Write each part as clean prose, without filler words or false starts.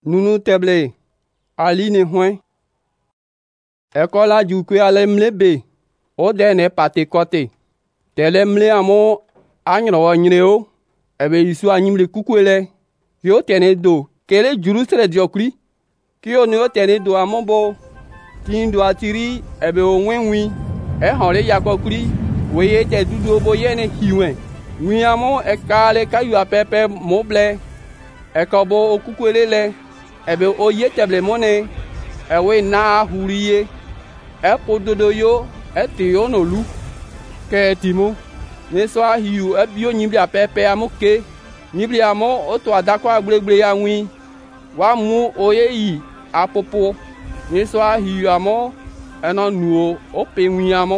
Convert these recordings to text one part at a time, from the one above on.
Nunu teble ali ne hwen. Ekola jukwe ale mle be. O de ne pate kote. Tele mle amo anyro nyreo. Ebe Yesu anyimle kukwele. Yo tene do. Kele Jerusalem diokri. Kyo ne o tene do amobo. Tin do atiri ebe o wenwi. E honle yakokri. Weye te dudu obo yene hiwen. Wi amo ekale kayu apepe moble. Ekobo okukwele le. Ebe o ye teble mone. Ewe na huriye. E pododo yo. E te yo no lu. Ke timo. Neswa hiu e bio nyibli apepe amoke. Nyibli amo oto adako agbelegble ya wi. Wa mu oye yi apopo. Neswa hiu amo. Eno nuo ope wi amo.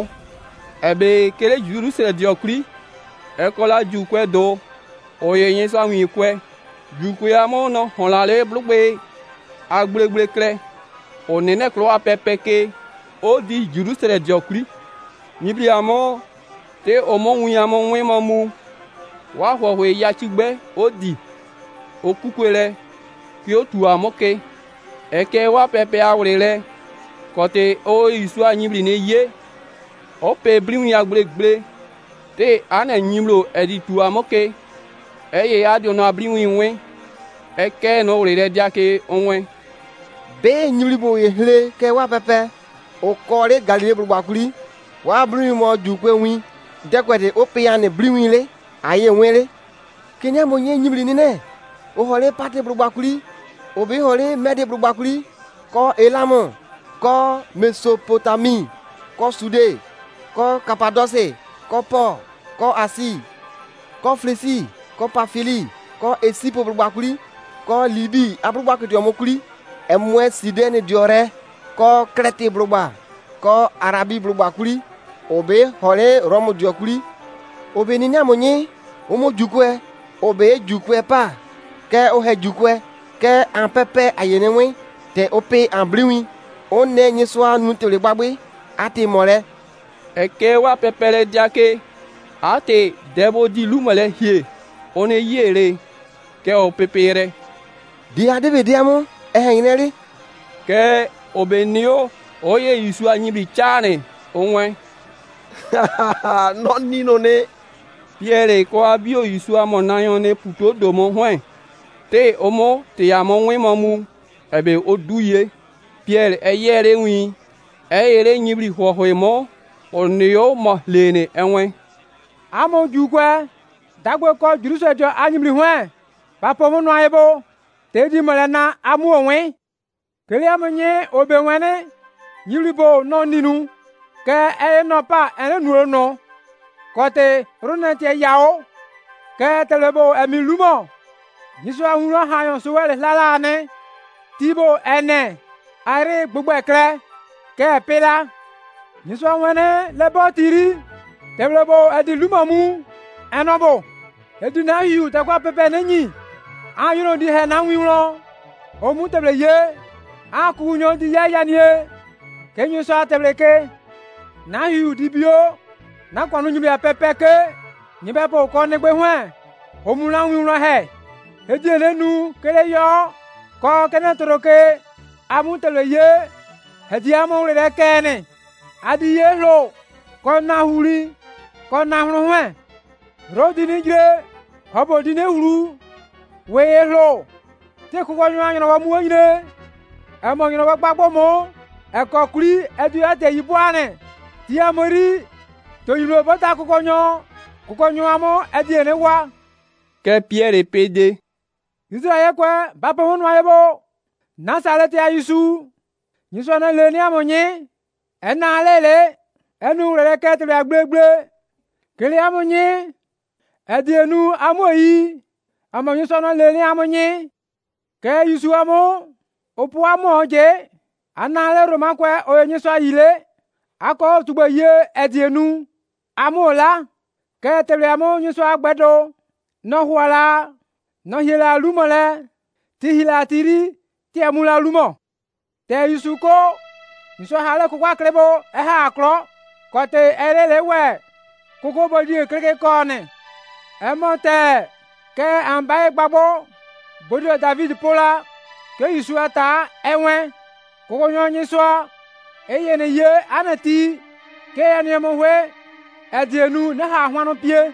Ebe kele Jerusalem diokri. Ekola jukwe do. Oye nyeswa wi kwe. Jukwe amo no honlale blugbe. Agbelegble kle. Onene klo apepe ke. O di Jerusalem diokri. Nyibli amo. Te omo wi amo wi mamu. Wa hwe ya chigbe o di. O kukwele. Ki o tu amoke. Eke wa pepe awrele. Kote o Yesu anyibli ne ye. O pe blim ya gbelegble. Te ane nyimlo edi tu amoke. Eye adio no ablim wi. Eke no rele diake onwe. Be nyimli bo ye hle ke wa pepe. O kore Galile blubakuli. Wa blim mo jukwe wi. Dekwete o pe ane blim wi le. Aye wele. Kenya mo nye nyimli ni ne. O hole pate blubakuli. O be hole mede blubakuli. Ko Elamo. Ko Mesopotami. Ko Sude. Ko Kapadose. Ko Po. Ko Asi. Ko Flesi. Ko Pafili. Ko Esipo blubakuli. Ko Libi ablubakuli omokuli. Emwe Sidene diore. Ko Krete blubba. Ko Arabi blubakuli. Obe hole Romo diokuli. Obe ni nyamonye. Omo jukwe. Obe jukwe pa. Ke ohe jukwe. Ke an pepe ayenewe. Te ope an bliwi. One nyeswa nutele gbagbe. Ate mole. Eke wa pepele diake. Ate debo di lumele hie. One yere. Ke o pepere. Di adebe diamo. Ineri. Ke obenio. Oye Yesu anyibli chane. Onwe. Non ni no ne. Pierre ko abio Yesu amonayon ne puto domo hwen. Te omo te amo wi mamu. Ebe oduye. Pierre eyere wi. Eyere nyibli hwohwe mo. Onio mo lene enwe. Amo jukwe. Dagwe ko Jerusalem jo anyibli hwen. Papo mo no ayebo. Te di molena amu onwe. Kele amonye obenwene. Nyibli bo no ninu. Ke eye no pa ene nuo no. Kote runete yao. Ke telebo emi lumo. Yesu ahunro hayon suwele lala ne. Tibo ene. Are gbogbo ekle. Ke pela. Yesu ahwene lebo tiri. Telebo edi lumo mu. Enobo. Edi na hiu tekwa pepe nenyi. Ayuno di he na nwinro. Omu teble ye. Aku nyo di ye yanie. Ke Yesu ateble ke. Na hiu di bio. Na kwanu nyimbe apepe ke. Nyimbe po ko negbe hwen. Omu na nwinro he. Eji enenu kele yo. Ko kene toroke. Amu teble ye. Eji amu rere kene. Adi ye lo. Ko na huli. Ko na huru hwen. Rodi ni jire. Hobo di ne hulu. We lo. Te kuko nyo anyo wa mu anyine. Emo nyo wa gbagbo mo. Eko kuri edu ate yibuane. Ti amori. To yiro bota kuko nyo amo edi ene wa. Ke Pierre pede. Israel kwe bapa hono ayebo. Nasaret ya Yesu. Yesu na le ni amonye. Ena lele. Enu rere ketre agbegbe. Kele amonye. Edi enu amoyi. Amo Yesu na le ni amonye. Ke Yesu amo. Opu amo je. Anale Roma kwe oye Yesu ayile. Ako tugbe ye edi enu. Amo la. Ke teble amo Yesu agbedo. No huala. No hila lumo le. Ti hila tiri. Ti amula lumo. Te Yesu ko. Yesu hale kukwa klebo. Eha aklo. Kote elele we. Kuko bodi kreke kone. Emote. Ke ambaye gbagbo. Bodi David pola. ke Yusua ta enwe koko nyo nyiswa eye ne ye anati ke ene mo hwe edienu ne ha hwanu pie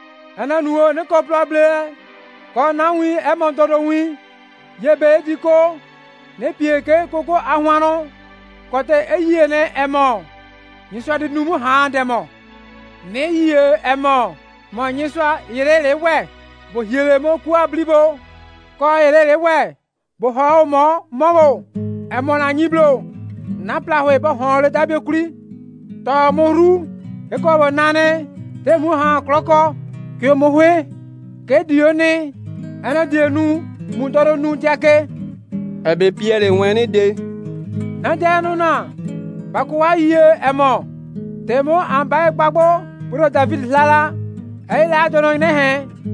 ananuo ne ko problem ko na wi e mo todo wi ye be diko ne pie ke koko ahwanu kote eye ne emo nyiswa de numu ha demo ne ye emo mo nyiswa yere le we bo yere mo ku ablibo ko yere le we bo ho mo emo na nyiblo na plahwe bo ho le tabe kuri to mo ru e ko bo nane te mu ha kloko ke mo hwe ke dione ana dienu mu toro nu jake ebe Pierre wene de na janu na ba ko wa ye emo te mo amba gbagbo pro David lala e la jono ne he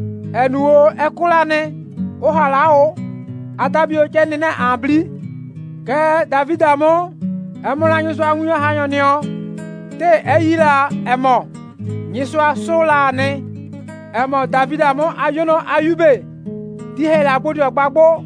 enuo ekulane o hala o atabi o cheni na abli ke David amo emo la nyiso anwuyo hanyo ni o te eyira emo nyiso sola ne emo David amo ayono ayube di he la bodi ogbagbo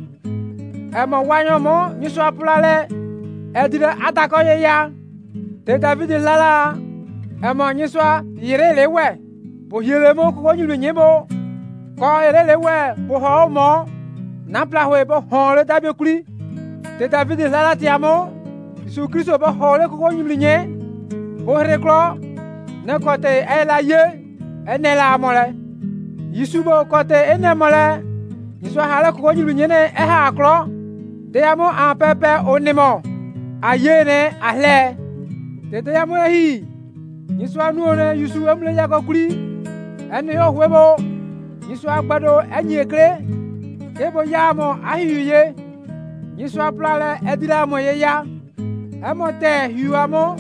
emo wanyo mo nyiso apulale edire atako ye ya te David lala emo nyiso yire lewe bo yire mo ko nyilu nyebo ko yire lewe bo ho mo na plahwe bo ho le tabe kuri te David lala ti amo Yesu Kristo bo ho le ko nyilu nye bo reklo ne kote e la ye ene la mole Yesu bo kote ene mole Yesu hala ko nyilu nye ne e ha klo te amo an pepe onimo aye ne ahle te amo hi Yesu anu ne Yesu amle ya ko kuri ene yo hwebo Yesu agbado enyi ekle kebo ya mo ahiye Yesu aplale edira mo ye ya emo te hiwa mo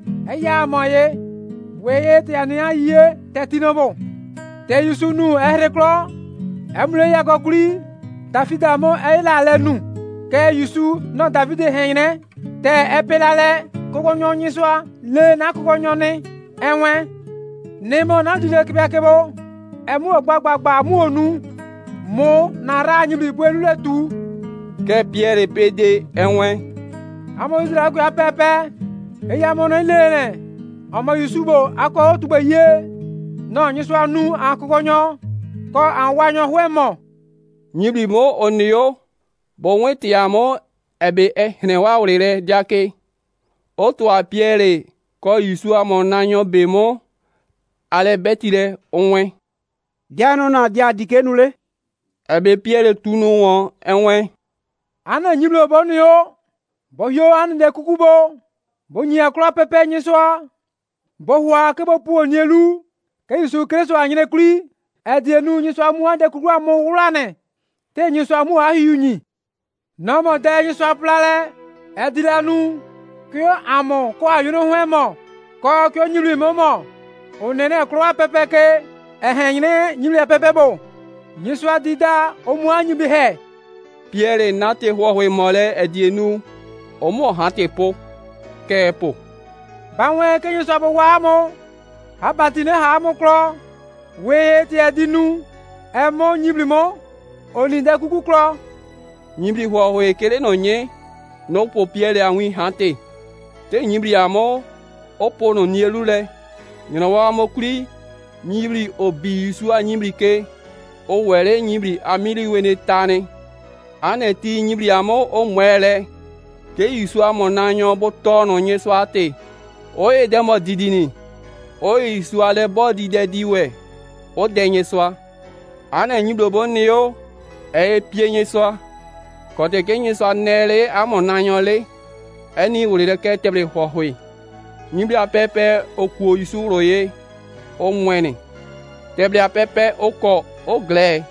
eya mo ye weye te ani aye te tinobo te Yesu nu ehreklo emle ya ko kuri David mo ela lenu ke Yesu no David hene te epelale koko nyo Yesu le na koko nyo ne enwe nemo na dile kebo emu ogbagba mu onu mo na ra nyibi bwelu le tu ke Pierre pede enwe amo Israel ko apepe eya mo no lele omo Yusubo ako tugbe ye no Yesu anu akoko nyo ko anwanyo hwemo nyibi mo onio bo weti amo ebe ehne wa urire jake otu a Pierre ko Yesu amo nanyo bemo ale betire onwe diano na dia dikenule ebe Pierre tunu won enwe ana nyiblo bonio bo yo an de kukubo bo nyi akro pepe nyiswa bo hwa ke bo pu onielu ke Yesu Kristo anyine kuri edienu nyiswa mu ande kuku amu wurane te nyiswa mu ahiyunyi no mo de nyiswa plale edilanu ke amo ko ayuno hwemo ko ke nyilu momo onene kro pepe ke ehenyine nyilu pepe bo nyiswa dida omu anyi bi he Pierre nate hwe mole edienu omo hate po ke po banwe ke nyiswa bo wa mo abatine ha mo kro we ti edinu emo nyiblimo oninde kuku kro nyibri hwe kele no nye no po Pierre anwi hate te nyibri amo opo no nielule nyina wa mo kuri nyibri obi Yesu anyibri ke o were nyibri amiri wene tane aneti nyibri amo o mwele ke Yesu amo nanyo bo tono Yesu ate o e demo didini o Yesu ale body de diwe o denye swa ana nyibro bonio e pie Yesu kote ke Yesu nele amo nanyo le eni wure ke teble hwe nyibri apepe oku Yesu roye o mwene teble apepe oko o gle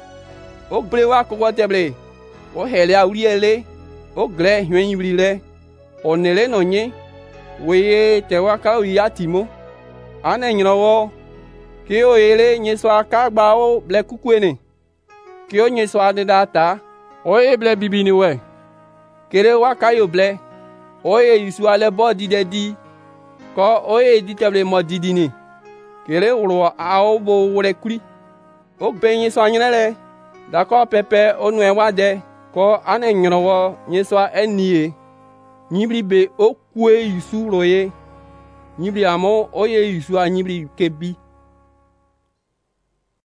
wa ko teble o hele awriele o gle hwen yibrile o nele no nye weye te wa ka ya timo ana nyrowo ke o ele Yesu aka gba o ble kukuene ke o Yesu ade data o e ble bibini we kere wa ka yo ble o e Yesu ale body de di ko o e di teble mo didini kere wuro a o bo wure kuri o be Yesu anyele d'accord pepe onu e wa de ko ane nyrowo nyeswa enie nyibli be okue yusu roye nyibli amo oye yusu a nyibli kebi